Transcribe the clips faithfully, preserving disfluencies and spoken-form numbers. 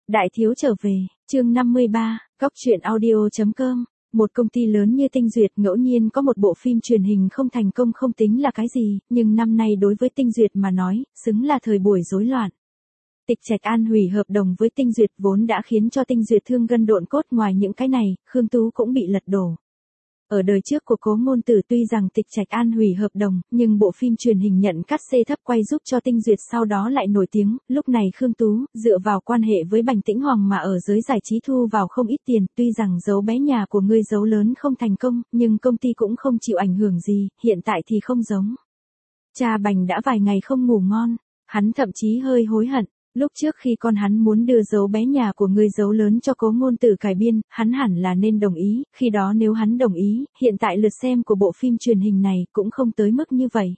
Đại thiếu trở về, chương năm mươi ba, góc truyện audio.com. Một công ty lớn như Tinh Duyệt ngẫu nhiên có một bộ phim truyền hình không thành công không tính là cái gì, nhưng năm nay đối với Tinh Duyệt mà nói, xứng là thời buổi rối loạn. Tịch Trạch An hủy hợp đồng với Tinh Duyệt vốn đã khiến cho Tinh Duyệt thương gân độn cốt, ngoài những cái này, Khương Tú cũng bị lật đổ. Ở đời trước của Cố Ngôn Tử tuy rằng Tịch Trạch An hủy hợp đồng, nhưng bộ phim truyền hình nhận cắt xê thấp quay giúp cho Tinh Duyệt sau đó lại nổi tiếng, lúc này Khương Tú, dựa vào quan hệ với Bành Tĩnh Hoàng mà ở giới giải trí thu vào không ít tiền, tuy rằng giấu bé nhà của ngươi giấu lớn không thành công, nhưng công ty cũng không chịu ảnh hưởng gì, hiện tại thì không giống. Cha Bành đã vài ngày không ngủ ngon, hắn thậm chí hơi hối hận. Lúc trước khi con hắn muốn đưa dấu bé nhà của ngươi giấu lớn cho Cố Ngôn Tử cải biên, hắn hẳn là nên đồng ý, khi đó nếu hắn đồng ý, hiện tại lượt xem của bộ phim truyền hình này cũng không tới mức như vậy.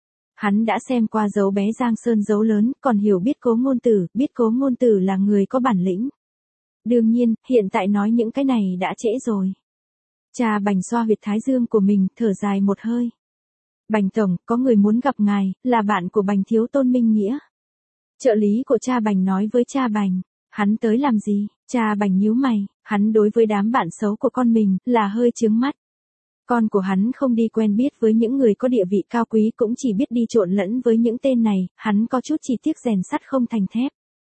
Hắn đã xem qua dấu bé Giang Sơn giấu lớn, còn hiểu biết Cố Ngôn Tử, biết Cố Ngôn Tử là người có bản lĩnh. Đương nhiên, hiện tại nói những cái này đã trễ rồi. Cha Bành xoa huyệt thái dương của mình, thở dài một hơi. Bành tổng, có người muốn gặp ngài, là bạn của Bành thiếu Tôn Minh Nghĩa. Trợ lý của cha Bành nói với cha Bành, hắn tới làm gì? Cha Bành nhíu mày, hắn đối với đám bạn xấu của con mình là hơi chướng mắt. Con của hắn không đi quen biết với những người có địa vị cao quý, cũng chỉ biết đi trộn lẫn với những tên này, hắn có chút chỉ tiếc rèn sắt không thành thép.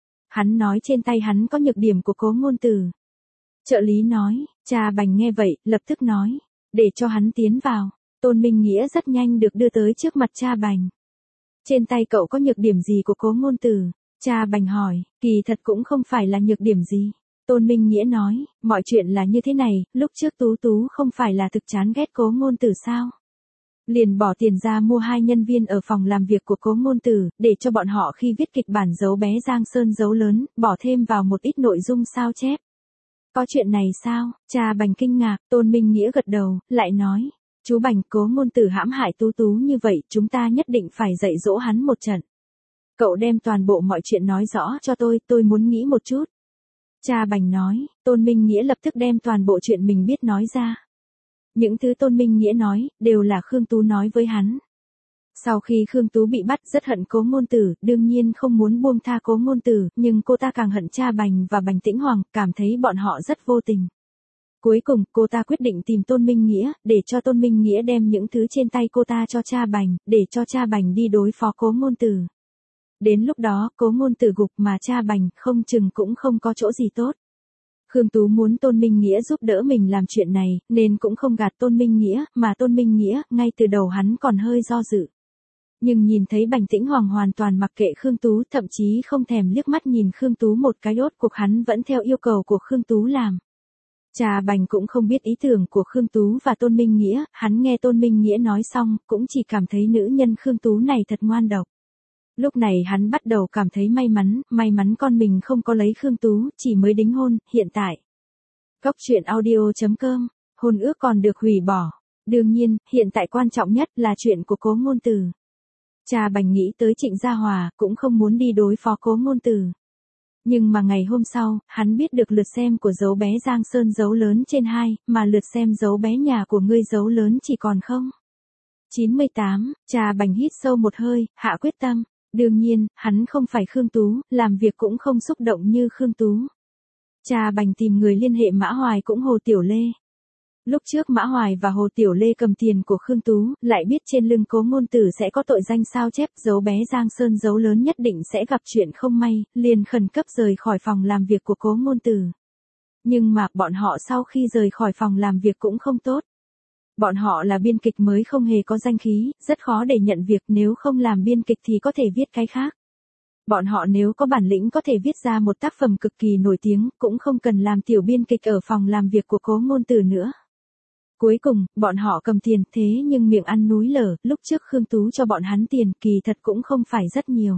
Hắn nói trên tay hắn có nhược điểm của Cố Ngôn Tử. Trợ lý nói, cha Bành nghe vậy, lập tức nói, để cho hắn tiến vào. Tôn Minh Nghĩa rất nhanh được đưa tới trước mặt cha Bành. Trên tay cậu có nhược điểm gì của Cố Ngôn Tử? Cha Bành hỏi, kỳ thật cũng không phải là nhược điểm gì. Tôn Minh Nghĩa nói, mọi chuyện là như thế này, lúc trước Tú Tú không phải là thực chán ghét Cố Ngôn Tử sao? Liền bỏ tiền ra mua hai nhân viên ở phòng làm việc của Cố Ngôn Tử, để cho bọn họ khi viết kịch bản giấu bé Giang Sơn giấu lớn, bỏ thêm vào một ít nội dung sao chép. Có chuyện này sao? Cha Bành kinh ngạc, Tôn Minh Nghĩa gật đầu, lại nói. Chú Bành, Cố Ngôn Tử hãm hại Tú Tú như vậy, chúng ta nhất định phải dạy dỗ hắn một trận. Cậu đem toàn bộ mọi chuyện nói rõ cho tôi, tôi muốn nghĩ một chút. Cha Bành nói, Tôn Minh Nghĩa lập tức đem toàn bộ chuyện mình biết nói ra. Những thứ Tôn Minh Nghĩa nói, đều là Khương Tú nói với hắn. Sau khi Khương Tú bị bắt rất hận Cố Ngôn Tử, đương nhiên không muốn buông tha Cố Ngôn Tử, nhưng cô ta càng hận cha Bành và Bành Tĩnh Hoàng, cảm thấy bọn họ rất vô tình. Cuối cùng, cô ta quyết định tìm Tôn Minh Nghĩa, để cho Tôn Minh Nghĩa đem những thứ trên tay cô ta cho cha Bành, để cho cha Bành đi đối phó Cố Ngôn Tử. Đến lúc đó, Cố Ngôn Tử gục mà cha Bành không chừng cũng không có chỗ gì tốt. Khương Tú muốn Tôn Minh Nghĩa giúp đỡ mình làm chuyện này, nên cũng không gạt Tôn Minh Nghĩa, mà Tôn Minh Nghĩa, ngay từ đầu hắn còn hơi do dự. Nhưng nhìn thấy Bành Tĩnh Hoàng hoàn toàn mặc kệ Khương Tú, thậm chí không thèm liếc mắt nhìn Khương Tú một cái, đốt cuộc hắn vẫn theo yêu cầu của Khương Tú làm. Cha Bành cũng không biết ý tưởng của Khương Tú và Tôn Minh Nghĩa, hắn nghe Tôn Minh Nghĩa nói xong, cũng chỉ cảm thấy nữ nhân Khương Tú này thật ngoan độc. Lúc này hắn bắt đầu cảm thấy may mắn, may mắn con mình không có lấy Khương Tú, chỉ mới đính hôn, hiện tại. Góc truyện audio.com, hôn ước còn được hủy bỏ. Đương nhiên, hiện tại quan trọng nhất là chuyện của Cố Ngôn Tử. Cha Bành nghĩ tới Trịnh Gia Hòa, cũng không muốn đi đối phó Cố Ngôn Tử. Nhưng mà ngày hôm sau, hắn biết được lượt xem của dấu bé Giang Sơn giấu lớn trên hai, mà lượt xem dấu bé nhà của ngươi giấu lớn chỉ còn không. chín mươi tám, cha Bành hít sâu một hơi, hạ quyết tâm. Đương nhiên, hắn không phải Khương Tú, làm việc cũng không xúc động như Khương Tú. Cha Bành tìm người liên hệ Mã Hoài cũng Hồ Tiểu Lê. Lúc trước Mã Hoài và Hồ Tiểu Lê cầm tiền của Khương Tú, lại biết trên lưng Cố Ngôn Tử sẽ có tội danh sao chép, dấu bé Giang Sơn giấu lớn nhất định sẽ gặp chuyện không may, liền khẩn cấp rời khỏi phòng làm việc của Cố Ngôn Tử. Nhưng mà, bọn họ sau khi rời khỏi phòng làm việc cũng không tốt. Bọn họ là biên kịch mới không hề có danh khí, rất khó để nhận việc, nếu không làm biên kịch thì có thể viết cái khác. Bọn họ nếu có bản lĩnh có thể viết ra một tác phẩm cực kỳ nổi tiếng, cũng không cần làm tiểu biên kịch ở phòng làm việc của Cố Ngôn Tử nữa. Cuối cùng, bọn họ cầm tiền, thế nhưng miệng ăn núi lở, lúc trước Khương Tú cho bọn hắn tiền, kỳ thật cũng không phải rất nhiều.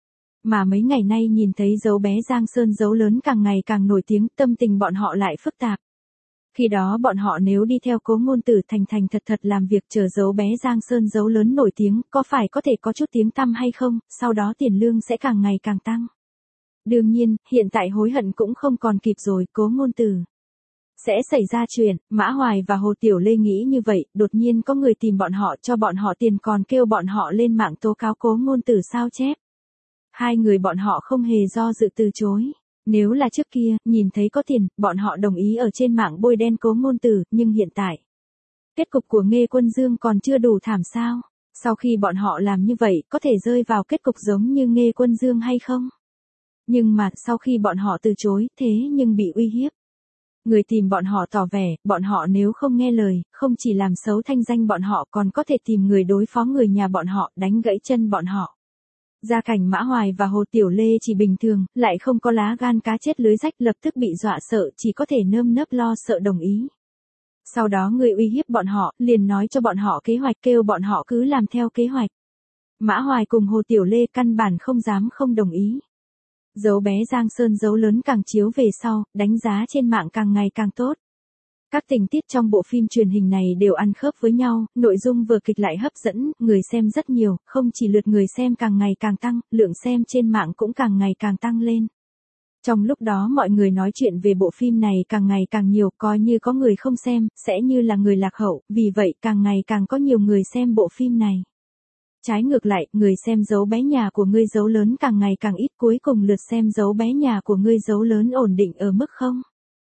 Mà mấy ngày nay nhìn thấy dấu bé Giang Sơn giấu lớn càng ngày càng nổi tiếng, tâm tình bọn họ lại phức tạp. Khi đó bọn họ nếu đi theo Cố Ngôn Tử thành thành thật thật làm việc chờ dấu bé Giang Sơn giấu lớn nổi tiếng, có phải có thể có chút tiếng tăm hay không, sau đó tiền lương sẽ càng ngày càng tăng. Đương nhiên, hiện tại hối hận cũng không còn kịp rồi, Cố Ngôn Tử sẽ xảy ra chuyện. Mã Hoài và Hồ Tiểu Lê nghĩ như vậy, đột nhiên có người tìm bọn họ cho bọn họ tiền còn kêu bọn họ lên mạng tố cáo Cố Ngôn Tử sao chép. Hai người bọn họ không hề do dự từ chối. Nếu là trước kia, nhìn thấy có tiền, bọn họ đồng ý ở trên mạng bôi đen Cố Ngôn Tử, nhưng hiện tại, kết cục của Nghê Quân Dương còn chưa đủ thảm sao? Sau khi bọn họ làm như vậy, có thể rơi vào kết cục giống như Nghê Quân Dương hay không? Nhưng mà, sau khi bọn họ từ chối, thế nhưng bị uy hiếp. Người tìm bọn họ tỏ vẻ, bọn họ nếu không nghe lời, không chỉ làm xấu thanh danh bọn họ còn có thể tìm người đối phó người nhà bọn họ, đánh gãy chân bọn họ. Gia cảnh Mã Hoài và Hồ Tiểu Lê chỉ bình thường, lại không có lá gan cá chết lưới rách, lập tức bị dọa sợ, chỉ có thể nơm nớp lo sợ đồng ý. Sau đó người uy hiếp bọn họ, liền nói cho bọn họ kế hoạch, kêu bọn họ cứ làm theo kế hoạch. Mã Hoài cùng Hồ Tiểu Lê căn bản không dám không đồng ý. Dấu bé Giang Sơn dấu lớn càng chiếu về sau, đánh giá trên mạng càng ngày càng tốt. Các tình tiết trong bộ phim truyền hình này đều ăn khớp với nhau, nội dung vừa kịch lại hấp dẫn, người xem rất nhiều, không chỉ lượt người xem càng ngày càng tăng, lượng xem trên mạng cũng càng ngày càng tăng lên. Trong lúc đó mọi người nói chuyện về bộ phim này càng ngày càng nhiều, coi như có người không xem, sẽ như là người lạc hậu, vì vậy càng ngày càng có nhiều người xem bộ phim này. Trái ngược lại, người xem dấu bé nhà của ngươi dấu lớn càng ngày càng ít, cuối cùng lượt xem dấu bé nhà của ngươi dấu lớn ổn định ở mức không.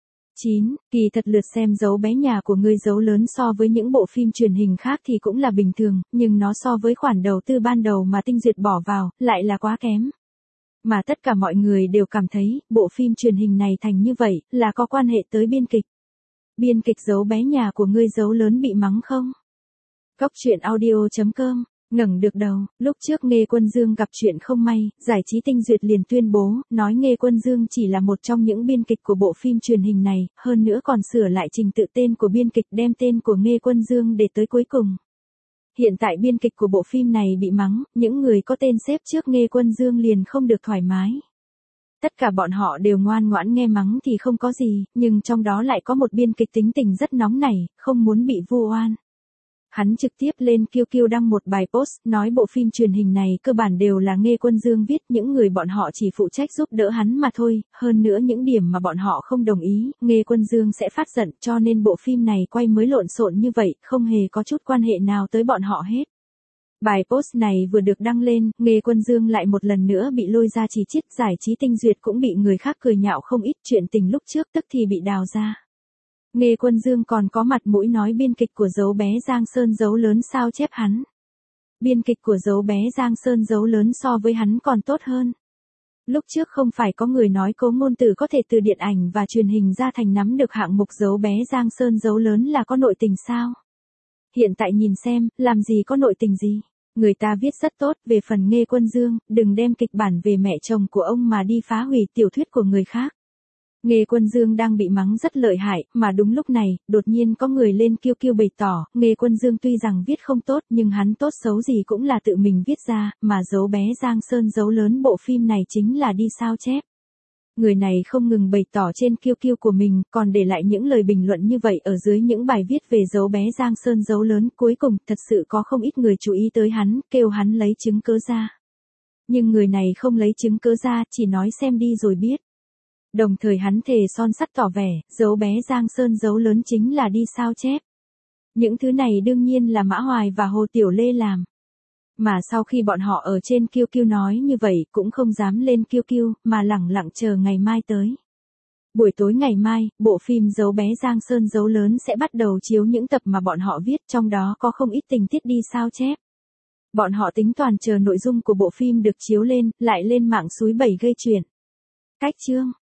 chín. Kỳ thật lượt xem dấu bé nhà của ngươi dấu lớn so với những bộ phim truyền hình khác thì cũng là bình thường, nhưng nó so với khoản đầu tư ban đầu mà Tinh Duyệt bỏ vào, lại là quá kém. Mà tất cả mọi người đều cảm thấy, bộ phim truyền hình này thành như vậy, là có quan hệ tới biên kịch. Biên kịch dấu bé nhà của ngươi dấu lớn bị mắng không? Cốc truyện audio chấm com ngẩng được đầu, lúc trước Nghê Quân Dương gặp chuyện không may, giải trí Tinh Duyệt liền tuyên bố, nói Nghê Quân Dương chỉ là một trong những biên kịch của bộ phim truyền hình này, hơn nữa còn sửa lại trình tự tên của biên kịch, đem tên của Nghê Quân Dương để tới cuối cùng. Hiện tại biên kịch của bộ phim này bị mắng, những người có tên xếp trước Nghê Quân Dương liền không được thoải mái. Tất cả bọn họ đều ngoan ngoãn nghe mắng thì không có gì, nhưng trong đó lại có một biên kịch tính tình rất nóng nảy, không muốn bị vu oan. Hắn trực tiếp lên Q Q đăng một bài post, nói bộ phim truyền hình này cơ bản đều là Nghê Quân Dương viết, những người bọn họ chỉ phụ trách giúp đỡ hắn mà thôi, hơn nữa những điểm mà bọn họ không đồng ý, Nghê Quân Dương sẽ phát giận, cho nên bộ phim này quay mới lộn xộn như vậy, không hề có chút quan hệ nào tới bọn họ hết. Bài post này vừa được đăng lên, Nghê Quân Dương lại một lần nữa bị lôi ra chỉ trích, giải trí Tinh Duyệt cũng bị người khác cười nhạo không ít, chuyện tình lúc trước tức thì bị đào ra. Nghê Quân Dương còn có mặt mũi nói biên kịch của dấu bé Giang Sơn dấu lớn sao chép hắn. Biên kịch của dấu bé Giang Sơn dấu lớn so với hắn còn tốt hơn. Lúc trước không phải có người nói Cố Ngôn Tử có thể từ điện ảnh và truyền hình ra thành nắm được hạng mục dấu bé Giang Sơn dấu lớn là có nội tình sao? Hiện tại nhìn xem, làm gì có nội tình gì? Người ta viết rất tốt, về phần Nghê Quân Dương, đừng đem kịch bản về mẹ chồng của ông mà đi phá hủy tiểu thuyết của người khác. Nghê Quân Dương đang bị mắng rất lợi hại, mà đúng lúc này, đột nhiên có người lên Q Q bày tỏ, Nghê Quân Dương tuy rằng viết không tốt nhưng hắn tốt xấu gì cũng là tự mình viết ra, mà dấu bé Giang Sơn dấu lớn bộ phim này chính là đi sao chép. Người này không ngừng bày tỏ trên Q Q của mình, còn để lại những lời bình luận như vậy ở dưới những bài viết về dấu bé Giang Sơn dấu lớn, cuối cùng thật sự có không ít người chú ý tới hắn, kêu hắn lấy chứng cứ ra. Nhưng người này không lấy chứng cứ ra, chỉ nói xem đi rồi biết. Đồng thời hắn thề son sắt tỏ vẻ, dấu bé Giang Sơn dấu lớn chính là đi sao chép. Những thứ này đương nhiên là Mã Hoài và Hồ Tiểu Lê làm. Mà sau khi bọn họ ở trên Q Q nói như vậy cũng không dám lên Q Q, mà lẳng lặng chờ ngày mai tới. Buổi tối ngày mai, bộ phim dấu bé Giang Sơn dấu lớn sẽ bắt đầu chiếu những tập mà bọn họ viết, trong đó có không ít tình tiết đi sao chép. Bọn họ tính toàn chờ nội dung của bộ phim được chiếu lên, lại lên mạng xúi bẩy gây chuyện. Cách chương